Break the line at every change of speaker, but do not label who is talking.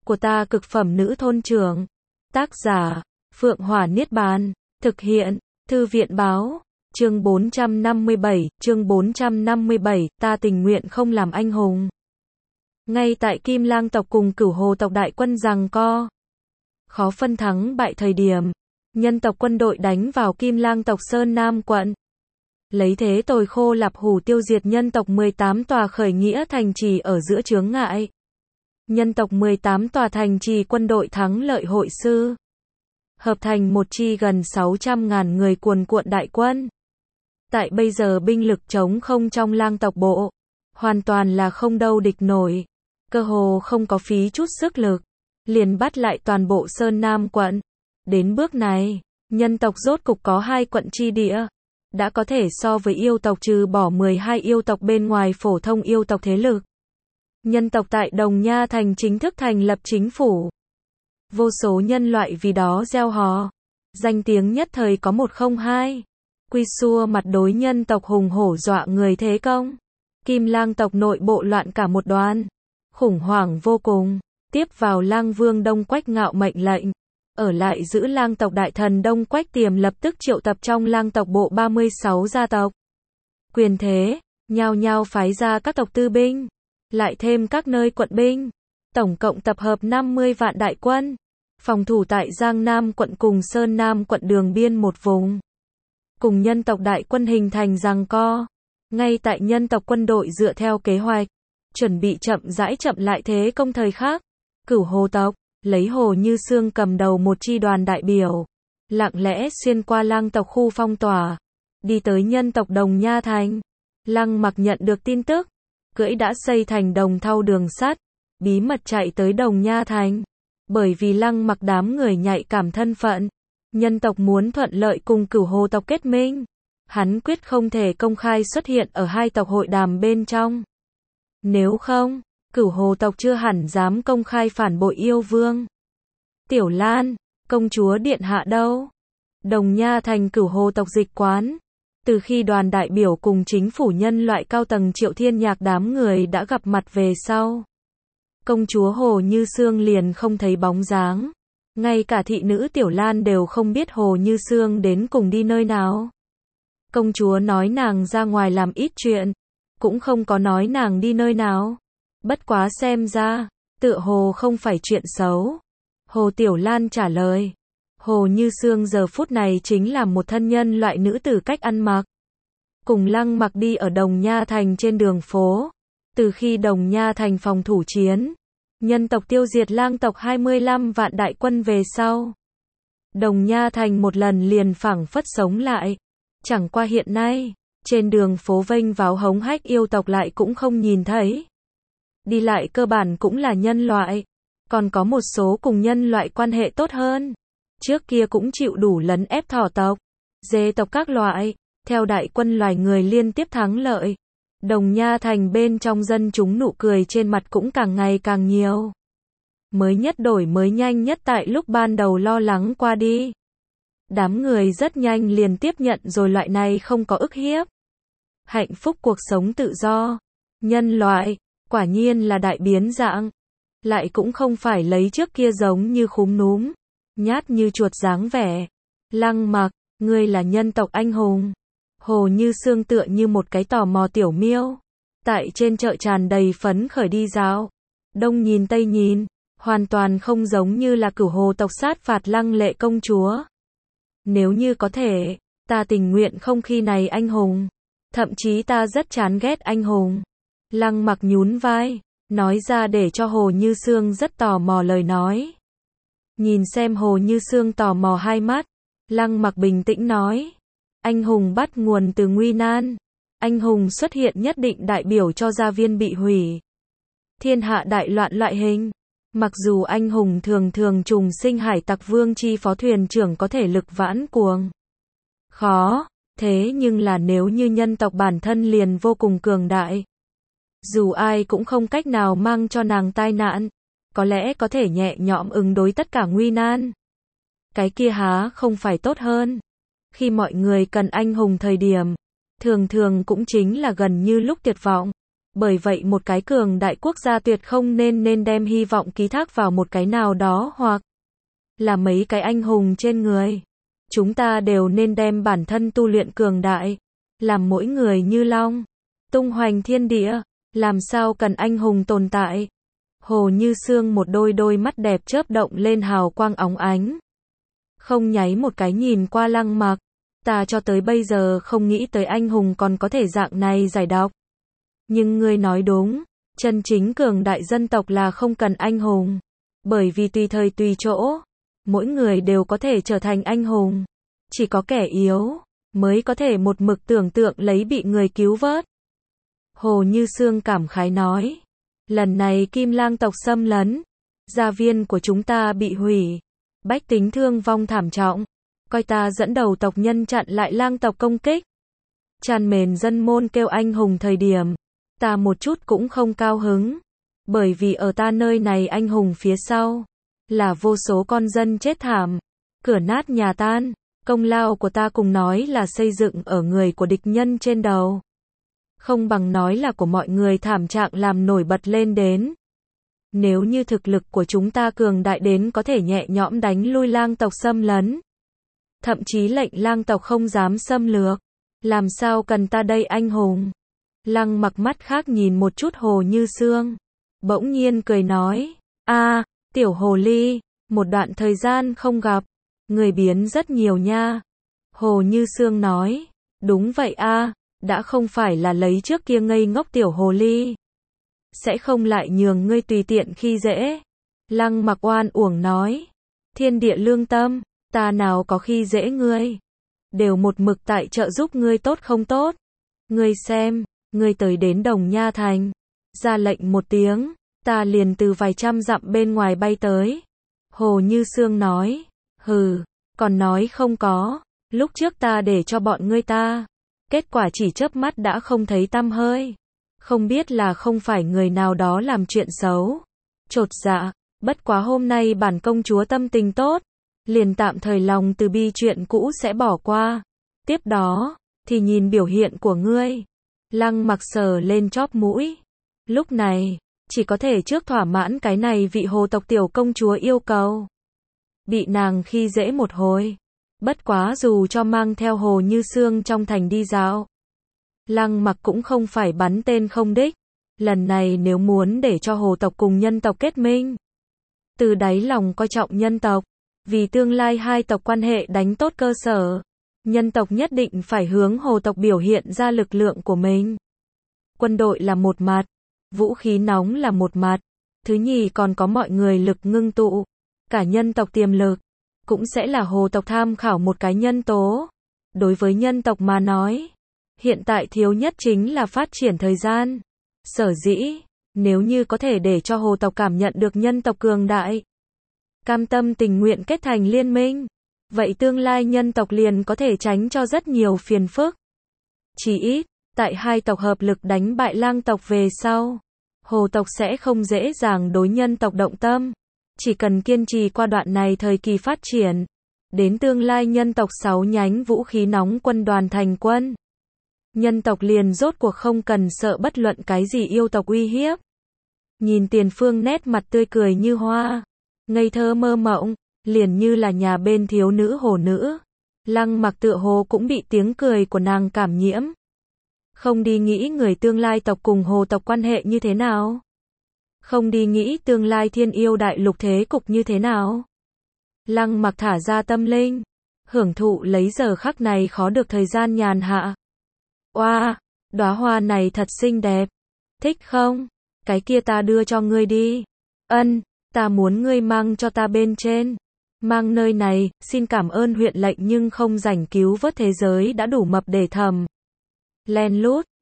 của ta cực phẩm nữ thôn trưởng. Tác giả, Phượng Hỏa Niết Bàn. Thực hiện, Thư viện Báo. Chương 457, ta tình nguyện không làm anh hùng. Ngay tại Kim Lang tộc cùng Cửu Hồ tộc đại quân giằng co, khó phân thắng bại thời điểm, nhân tộc quân đội đánh vào Kim Lang tộc Sơn Nam quận. Lấy thế tồi khô lạp hủ tiêu diệt nhân tộc 18 tòa khởi nghĩa thành trì ở giữa chướng ngại. Nhân tộc 18 tòa thành trì quân đội thắng lợi hội sư, hợp thành một chi gần 600.000 người cuồn cuộn đại quân. Tại bây giờ binh lực trống không trong Lang tộc bộ, hoàn toàn là không đâu địch nổi, cơ hồ không có phí chút sức lực, liền bắt lại toàn bộ Sơn Nam quận. Đến bước này, nhân tộc rốt cục có 2 quận chi địa, đã có thể so với yêu tộc trừ bỏ 12 yêu tộc bên ngoài phổ thông yêu tộc thế lực. Nhân tộc tại Đồng Nha Thành chính thức thành lập chính phủ. Vô số nhân loại vì đó reo hò, danh tiếng nhất thời có 102. Quy xua mặt đối nhân tộc hùng hổ dọa người thế công. Kim Lang tộc nội bộ loạn cả một đoàn, khủng hoảng vô cùng. Tiếp vào Lang Vương Đông Quách ngạo mệnh lệnh, ở lại giữ Lang tộc đại thần Đông Quách Tiềm lập tức triệu tập trong Lang tộc bộ 36 gia tộc quyền thế, nhao nhao phái ra các tộc tư binh, lại thêm các nơi quận binh, tổng cộng tập hợp 50 vạn đại quân, phòng thủ tại Giang Nam quận cùng Sơn Nam quận đường biên một vùng. Cùng nhân tộc đại quân hình thành giằng co. Ngay tại nhân tộc quân đội dựa theo kế hoạch, chuẩn bị chậm rãi chậm lại thế công thời khắc, Cửu Hồ tộc, lấy Hồ Như Sương cầm đầu một chi đoàn đại biểu, lặng lẽ xuyên qua Lang tộc khu phong tỏa, đi tới nhân tộc Đồng Nha Thành. Lăng Mặc nhận được tin tức, cưỡi đã xây thành đồng thau đường sắt, bí mật chạy tới Đồng Nha Thành. Bởi vì Lăng Mặc đám người nhạy cảm thân phận, nhân tộc muốn thuận lợi cùng Cửu Hồ tộc kết minh, hắn quyết không thể công khai xuất hiện ở 2 tộc hội đàm bên trong. Nếu không, Cửu Hồ tộc chưa hẳn dám công khai phản bội yêu vương. Tiểu Lan, công chúa điện hạ đâu? Đồng Nha Thành Cửu Hồ tộc dịch quán. Từ khi đoàn đại biểu cùng chính phủ nhân loại cao tầng Triệu Thiên Nhạc đám người đã gặp mặt về sau, công chúa Hồ Như Sương liền không thấy bóng dáng. Ngay cả thị nữ Tiểu Lan đều không biết Hồ Như Sương đến cùng đi nơi nào. Công chúa nói nàng ra ngoài làm ít chuyện, cũng không có nói nàng đi nơi nào. Bất quá xem ra, tựa hồ không phải chuyện xấu. Hồ Tiểu Lan trả lời. Hồ Như Sương giờ phút này chính là một thân nhân loại nữ tử cách ăn mặc. Cùng Lăng Mặc đi ở Đồng Nha Thành trên đường phố. Từ khi Đồng Nha Thành phòng thủ chiến, nhân tộc tiêu diệt Lang tộc 25 vạn đại quân về sau, Đồng Nha Thành một lần liền phảng phất sống lại. Chẳng qua hiện nay, trên đường phố vênh váo hống hách yêu tộc lại cũng không nhìn thấy. Đi lại cơ bản cũng là nhân loại, còn có một số cùng nhân loại quan hệ tốt hơn. Trước kia cũng chịu đủ lấn ép thỏ tộc, dê tộc các loại, theo đại quân loài người liên tiếp thắng lợi. Đồng Nha Thành bên trong dân chúng nụ cười trên mặt cũng càng ngày càng nhiều. Mới nhất đổi mới nhanh nhất tại lúc ban đầu lo lắng qua đi. Đám người rất nhanh liền tiếp nhận rồi loại này không có ức hiếp. Hạnh phúc cuộc sống tự do. Nhân loại, quả nhiên là đại biến dạng. Lại cũng không phải lấy trước kia giống như khúm núm, nhát như chuột dáng vẻ. Lăng Mặc, ngươi là nhân tộc anh hùng. Hồ Như Sương tựa như một cái tò mò tiểu miêu, tại trên chợ tràn đầy phấn khởi đi dạo. Đông nhìn tây nhìn, hoàn toàn không giống như là Cửu Hồ tộc sát phạt lăng lệ công chúa. Nếu như có thể, ta tình nguyện không khi này anh hùng. Thậm chí ta rất chán ghét anh hùng. Lăng Mặc nhún vai, nói ra để cho Hồ Như Sương rất tò mò lời nói. Nhìn xem Hồ Như Sương tò mò hai mắt, Lăng Mặc bình tĩnh nói. Anh hùng bắt nguồn từ nguy nan. Anh hùng xuất hiện nhất định đại biểu cho gia viên bị hủy. Thiên hạ đại loạn loại hình. Mặc dù anh hùng thường thường trùng sinh hải tặc vương chi phó thuyền trưởng có thể lực vãn cuồng khó, thế nhưng là nếu như nhân tộc bản thân liền vô cùng cường đại, dù ai cũng không cách nào mang cho nàng tai nạn, có lẽ có thể nhẹ nhõm ứng đối tất cả nguy nan. Cái kia há không phải tốt hơn? Khi mọi người cần anh hùng thời điểm, thường thường cũng chính là gần như lúc tuyệt vọng. Bởi vậy một cái cường đại quốc gia tuyệt không nên đem hy vọng ký thác vào một cái nào đó hoặc là mấy cái anh hùng trên người. Chúng ta đều nên đem bản thân tu luyện cường đại, làm mỗi người như long, tung hoành thiên địa, làm sao cần anh hùng tồn tại. Hồ Như Sương một đôi mắt đẹp chớp động lên hào quang óng ánh. Không nháy một cái nhìn qua Lăng Mặc, ta cho tới bây giờ không nghĩ tới anh hùng còn có thể dạng này giải độc. Nhưng ngươi nói đúng, chân chính cường đại dân tộc là không cần anh hùng. Bởi vì tùy thời tùy chỗ, mỗi người đều có thể trở thành anh hùng. Chỉ có kẻ yếu, mới có thể một mực tưởng tượng lấy bị người cứu vớt. Hồ Như Sương cảm khái nói, lần này Kim Lang tộc xâm lấn, gia viên của chúng ta bị hủy, bách tính thương vong thảm trọng, coi ta dẫn đầu tộc nhân chặn lại Lang tộc công kích. Tràn mền dân môn kêu anh hùng thời điểm, ta một chút cũng không cao hứng, bởi vì ở ta nơi này anh hùng phía sau, là vô số con dân chết thảm, cửa nát nhà tan, công lao của ta cùng nói là xây dựng ở người của địch nhân trên đầu. Không bằng nói là của mọi người thảm trạng làm nổi bật lên đến. Nếu như thực lực của chúng ta cường đại đến có thể nhẹ nhõm đánh lui Lang tộc xâm lấn, thậm chí lệnh Lang tộc không dám xâm lược, làm sao cần ta đây anh hùng. Lăng Mặc mắt khác nhìn một chút Hồ Như Sương, bỗng nhiên cười nói, tiểu hồ ly, một đoạn thời gian không gặp, người biến rất nhiều nha. Hồ Như Sương nói, đúng vậy đã không phải là lấy trước kia ngây ngốc tiểu hồ ly, sẽ không lại nhường ngươi tùy tiện khi dễ. Lăng Mặc oan uổng nói, thiên địa lương tâm, ta nào có khi dễ ngươi, đều một mực tại trợ giúp ngươi tốt không tốt. Ngươi xem, ngươi tới đến Đồng Nha Thành, ra lệnh một tiếng, ta liền từ vài trăm dặm bên ngoài bay tới. Hồ Như Sương nói, hừ, còn nói không có, lúc trước ta để cho bọn ngươi ta, kết quả chỉ chớp mắt đã không thấy tăm hơi. Không biết là không phải người nào đó làm chuyện xấu. Chột dạ, bất quá hôm nay bản công chúa tâm tình tốt, liền tạm thời lòng từ bi chuyện cũ sẽ bỏ qua. Tiếp đó, thì nhìn biểu hiện của ngươi. Lăng Mặc sờ lên chóp mũi. Lúc này, chỉ có thể trước thỏa mãn cái này vị hồ tộc tiểu công chúa yêu cầu. Bị nàng khi dễ một hồi. Bất quá dù cho mang theo Hồ Như Sương trong thành đi dạo, Lăng Mặc cũng không phải bắn tên không đích. Lần này nếu muốn để cho hồ tộc cùng nhân tộc kết minh, từ đáy lòng coi trọng nhân tộc, vì tương lai hai tộc quan hệ đánh tốt cơ sở, nhân tộc nhất định phải hướng hồ tộc biểu hiện ra lực lượng của mình. Quân đội là một mặt, vũ khí nóng là một mặt, thứ nhì còn có mọi người lực ngưng tụ, cả nhân tộc tiềm lực, cũng sẽ là hồ tộc tham khảo một cái nhân tố. Đối với nhân tộc mà nói, hiện tại thiếu nhất chính là phát triển thời gian. Sở dĩ, nếu như có thể để cho hồ tộc cảm nhận được nhân tộc cường đại, cam tâm tình nguyện kết thành liên minh, vậy tương lai nhân tộc liền có thể tránh cho rất nhiều phiền phức. Chỉ ít, tại hai tộc hợp lực đánh bại Lang tộc về sau, hồ tộc sẽ không dễ dàng đối nhân tộc động tâm. Chỉ cần kiên trì qua đoạn này thời kỳ phát triển, đến tương lai nhân tộc 6 nhánh vũ khí nóng quân đoàn thành quân, nhân tộc liền rốt cuộc không cần sợ bất luận cái gì yêu tộc uy hiếp. Nhìn Tiền Phương nét mặt tươi cười như hoa, ngây thơ mơ mộng, liền như là nhà bên thiếu nữ hồ nữ. Lăng Mặc tựa hồ cũng bị tiếng cười của nàng cảm nhiễm. Không đi nghĩ người tương lai tộc cùng hồ tộc quan hệ như thế nào. Không đi nghĩ tương lai thiên yêu đại lục thế cục như thế nào. Lăng Mặc thả ra tâm linh, hưởng thụ lấy giờ khắc này khó được thời gian nhàn hạ. Oa, đóa hoa này thật xinh đẹp. Thích không? Cái kia ta đưa cho ngươi đi. Ân, ta muốn ngươi mang cho ta bên trên. Mang nơi này, xin cảm ơn huyện lệnh nhưng không rảnh cứu vớt thế giới đã đủ mập để thầm. Len lút,